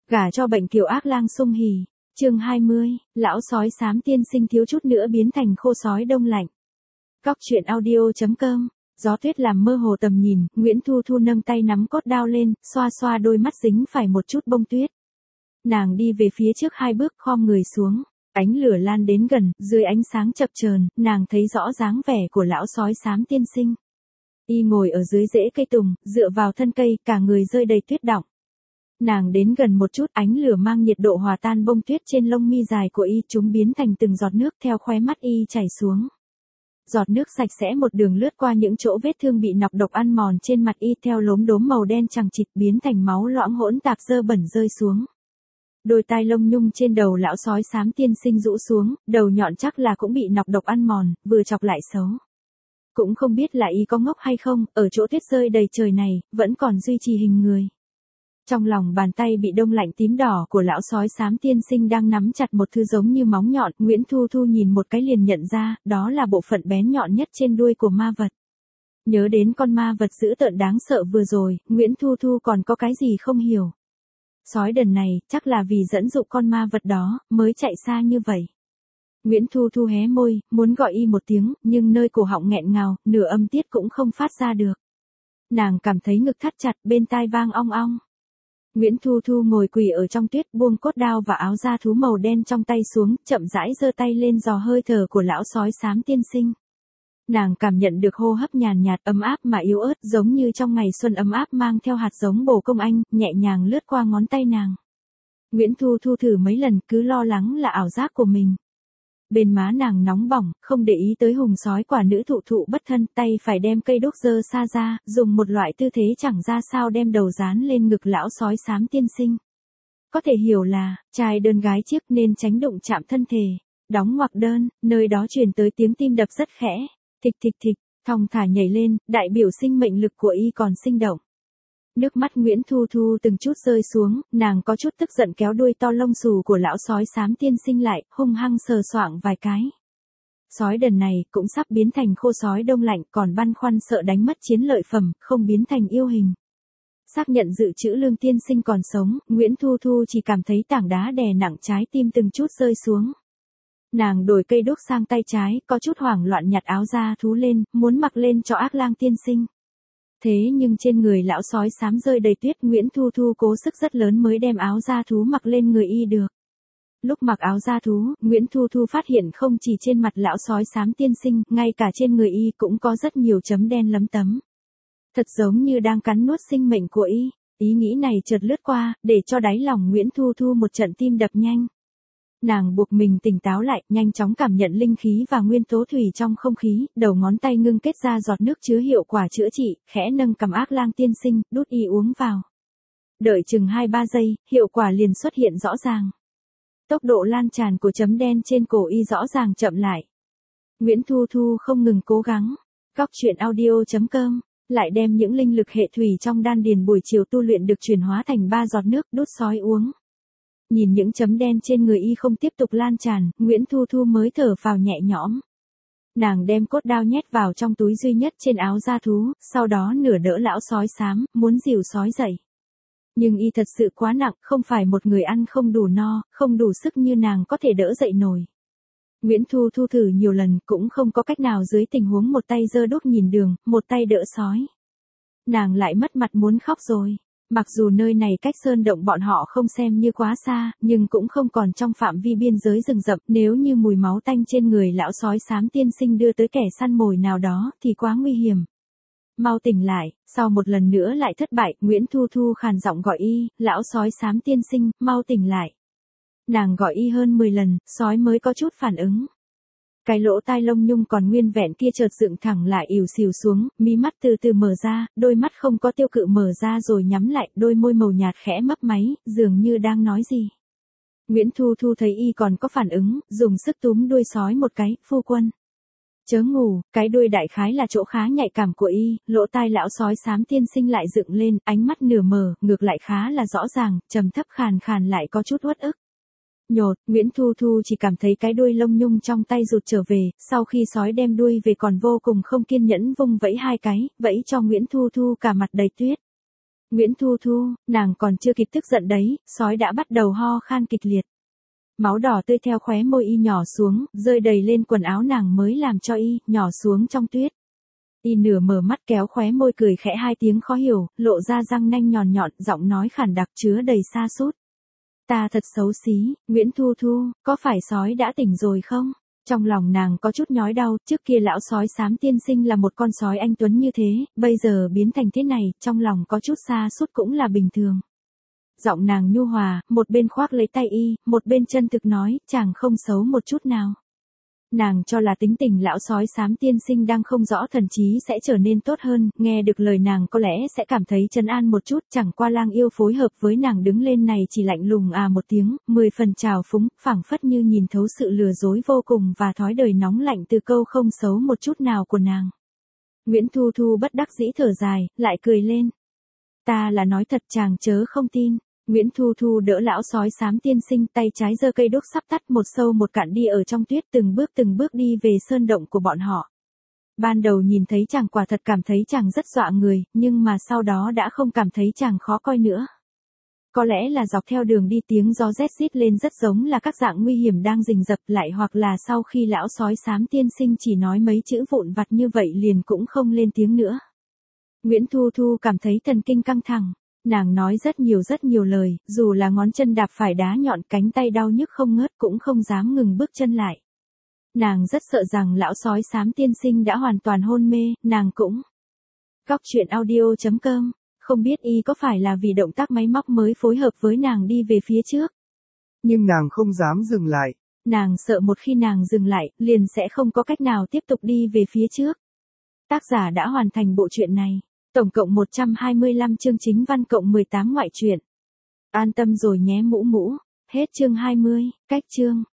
Gả cho bệnh kiều ác lang sung hỉ. Chương 20, lão sói xám tiên sinh thiếu chút nữa biến thành khô sói đông lạnh. Góc truyện audio.com. Gió tuyết làm mơ hồ tầm nhìn, Nguyễn Thu Thu nâng tay nắm cốt đao lên, xoa xoa đôi mắt dính phải một chút bông tuyết. Nàng đi về phía trước 2 bước, khom người xuống. Ánh lửa lan đến gần, dưới ánh sáng chập chờn, nàng thấy rõ dáng vẻ của lão sói xám tiên sinh. Y ngồi ở dưới rễ cây tùng, dựa vào thân cây, cả người rơi đầy tuyết đọng. Nàng đến gần một chút, ánh lửa mang nhiệt độ hòa tan bông tuyết trên lông mi dài của y, chúng biến thành từng giọt nước theo khóe mắt y chảy xuống. Giọt nước sạch sẽ một đường lướt qua những chỗ vết thương bị nọc độc ăn mòn trên mặt y, theo lốm đốm màu đen chằng chịt biến thành máu loãng hỗn tạp dơ bẩn rơi xuống. Đôi tai lông nhung trên đầu lão sói xám tiên sinh rũ xuống, đầu nhọn chắc là cũng bị nọc độc ăn mòn, vừa chọc lại xấu. Cũng không biết là y có ngốc hay không, ở chỗ tuyết rơi đầy trời này, vẫn còn duy trì hình người. Trong lòng bàn tay bị đông lạnh tím đỏ của lão sói xám tiên sinh đang nắm chặt một thứ giống như móng nhọn, Nguyễn Thu Thu nhìn một cái liền nhận ra, đó là bộ phận bén nhọn nhất trên đuôi của ma vật. Nhớ đến con ma vật dữ tợn đáng sợ vừa rồi, Nguyễn Thu Thu còn có cái gì không hiểu. Sói đần này, chắc là vì dẫn dụ con ma vật đó, mới chạy xa như vậy. Nguyễn Thu Thu hé môi, muốn gọi y một tiếng, nhưng nơi cổ họng nghẹn ngào, nửa âm tiết cũng không phát ra được. Nàng cảm thấy ngực thắt chặt, bên tai vang ong ong. Nguyễn Thu Thu ngồi quỳ ở trong tuyết, buông cốt đao và áo da thú màu đen trong tay xuống, chậm rãi giơ tay lên dò hơi thở của lão sói xám tiên sinh. Nàng cảm nhận được hô hấp nhàn nhạt ấm áp mà yếu ớt, giống như trong ngày xuân ấm áp mang theo hạt giống bồ công anh, nhẹ nhàng lướt qua ngón tay nàng. Nguyễn Thu Thu thử mấy lần, cứ lo lắng là ảo giác của mình. Bên má nàng nóng bỏng, không để ý tới hùng sói quả nữ thụ thụ bất thân, tay phải đem cây đốt dơ xa ra, dùng một loại tư thế chẳng ra sao đem đầu dán lên ngực lão sói xám tiên sinh. Có thể hiểu là, trai đơn gái chiếc nên tránh đụng chạm thân thể. Đóng ngoặc đơn, nơi đó truyền tới tiếng tim đập rất khẽ. Thịch thịch thịch, thong thả nhảy lên, đại biểu sinh mệnh lực của y còn sinh động. Nước mắt Nguyễn Thu Thu từng chút rơi xuống, nàng có chút tức giận kéo đuôi to lông xù của lão sói xám tiên sinh lại, hung hăng sờ soạng vài cái. Sói đần này cũng sắp biến thành khô sói đông lạnh, còn băn khoăn sợ đánh mất chiến lợi phẩm, không biến thành yêu hình. Xác nhận dự trữ Lương tiên sinh còn sống, Nguyễn Thu Thu chỉ cảm thấy tảng đá đè nặng trái tim từng chút rơi xuống. Nàng đổi cây đốt sang tay trái, có chút hoảng loạn nhặt áo da thú lên, muốn mặc lên cho ác lang tiên sinh. Thế nhưng trên người lão sói xám rơi đầy tuyết, Nguyễn Thu Thu cố sức rất lớn mới đem áo da thú mặc lên người y được. Lúc mặc áo da thú, Nguyễn Thu Thu phát hiện không chỉ trên mặt lão sói xám tiên sinh, ngay cả trên người y cũng có rất nhiều chấm đen lấm tấm. Thật giống như đang cắn nuốt sinh mệnh của y. Ý nghĩ này chợt lướt qua, để cho đáy lòng Nguyễn Thu Thu một trận tim đập nhanh. Nàng buộc mình tỉnh táo lại, nhanh chóng cảm nhận linh khí và nguyên tố thủy trong không khí, đầu ngón tay ngưng kết ra giọt nước chứa hiệu quả chữa trị, khẽ nâng cầm ác lang tiên sinh, đút y uống vào. Đợi chừng 2-3 giây, hiệu quả liền xuất hiện rõ ràng. Tốc độ lan tràn của chấm đen trên cổ y rõ ràng chậm lại. Nguyễn Thu Thu không ngừng cố gắng. Góc truyện audio.com lại đem những linh lực hệ thủy trong đan điền buổi chiều tu luyện được chuyển hóa thành 3 giọt nước, đút sói uống. Nhìn những chấm đen trên người y không tiếp tục lan tràn, Nguyễn Thu Thu mới thở phào nhẹ nhõm. Nàng đem cốt đao nhét vào trong túi duy nhất trên áo da thú, sau đó nửa đỡ lão sói xám, muốn dìu sói dậy. Nhưng y thật sự quá nặng, không phải một người ăn không đủ no, không đủ sức như nàng có thể đỡ dậy nổi. Nguyễn Thu Thu thử nhiều lần, cũng không có cách nào dưới tình huống một tay giơ đuốc nhìn đường, một tay đỡ sói. Nàng lại mất mặt muốn khóc rồi. Mặc dù nơi này cách sơn động bọn họ không xem như quá xa, nhưng cũng không còn trong phạm vi biên giới rừng rậm, nếu như mùi máu tanh trên người lão sói xám tiên sinh đưa tới kẻ săn mồi nào đó, thì quá nguy hiểm. Mau tỉnh lại, sau một lần nữa lại thất bại, Nguyễn Thu Thu khàn giọng gọi y, lão sói xám tiên sinh, mau tỉnh lại. Nàng gọi y hơn 10 lần, sói mới có chút phản ứng. Cái lỗ tai lông nhung còn nguyên vẹn kia chợt dựng thẳng lại ỉu xìu xuống, mí mắt từ từ mở ra, đôi mắt không có tiêu cự mở ra rồi nhắm lại, đôi môi màu nhạt khẽ mấp máy, dường như đang nói gì. Nguyễn Thu Thu thấy y còn có phản ứng, dùng sức túm đuôi sói một cái, phu quân. Chớ ngủ, cái đuôi đại khái là chỗ khá nhạy cảm của y, lỗ tai lão sói xám tiên sinh lại dựng lên, ánh mắt nửa mở, ngược lại khá là rõ ràng, trầm thấp khàn khàn lại có chút uất ức. Nhột, Nguyễn Thu Thu chỉ cảm thấy cái đuôi lông nhung trong tay rụt trở về, sau khi sói đem đuôi về còn vô cùng không kiên nhẫn vung vẫy 2 cái, vẫy cho Nguyễn Thu Thu cả mặt đầy tuyết. Nguyễn Thu Thu, nàng còn chưa kịp tức giận đấy, sói đã bắt đầu ho khan kịch liệt. Máu đỏ tươi theo khóe môi y nhỏ xuống, rơi đầy lên quần áo nàng mới làm cho y, nhỏ xuống trong tuyết. Y nửa mở mắt kéo khóe môi cười khẽ hai tiếng khó hiểu, lộ ra răng nanh nhọn nhọn, giọng nói khản đặc chứa đầy sa sút. Ta thật xấu xí, Nguyễn Thu Thu, có phải sói đã tỉnh rồi không? Trong lòng nàng có chút nhói đau, trước kia lão sói xám tiên sinh là một con sói anh tuấn như thế, bây giờ biến thành thế này, trong lòng có chút sa sút cũng là bình thường. Giọng nàng nhu hòa, một bên khoác lấy tay y, một bên chân thực nói, chàng không xấu một chút nào. Nàng cho là tính tình lão sói xám tiên sinh đang không rõ thần trí sẽ trở nên tốt hơn, nghe được lời nàng có lẽ sẽ cảm thấy trấn an một chút, chẳng qua lang yêu phối hợp với nàng đứng lên này chỉ lạnh lùng một tiếng, 10 phần trào phúng, phảng phất như nhìn thấu sự lừa dối vô cùng và thói đời nóng lạnh từ câu không xấu một chút nào của nàng. Nguyễn Thu Thu bất đắc dĩ thở dài, lại cười lên. Ta là nói thật chàng chớ không tin. Nguyễn Thu Thu đỡ lão sói xám tiên sinh, tay trái giơ cây đuốc sắp tắt, một sâu một cạn đi ở trong tuyết, từng bước đi về sơn động của bọn họ. Ban đầu nhìn thấy chàng quả thật cảm thấy chàng rất dọa người, nhưng mà sau đó đã không cảm thấy chàng khó coi nữa. Có lẽ là dọc theo đường đi tiếng gió rét rít lên rất giống là các dạng nguy hiểm đang rình rập, lại hoặc là sau khi lão sói xám tiên sinh chỉ nói mấy chữ vụn vặt như vậy liền cũng không lên tiếng nữa. Nguyễn Thu Thu cảm thấy thần kinh căng thẳng. Nàng nói rất nhiều lời, dù là ngón chân đạp phải đá nhọn, cánh tay đau nhức không ngớt cũng không dám ngừng bước chân lại. Nàng rất sợ rằng lão sói xám tiên sinh đã hoàn toàn hôn mê, nàng cũng. Góc truyện audio.com, không biết y có phải là vì động tác máy móc mới phối hợp với nàng đi về phía trước. Nhưng nàng không dám dừng lại. Nàng sợ một khi nàng dừng lại, liền sẽ không có cách nào tiếp tục đi về phía trước. Tác giả đã hoàn thành bộ truyện này. Tổng cộng 125 chương chính văn cộng 18 ngoại truyện. An tâm rồi nhé mũ mũ. Hết chương 20, cách chương.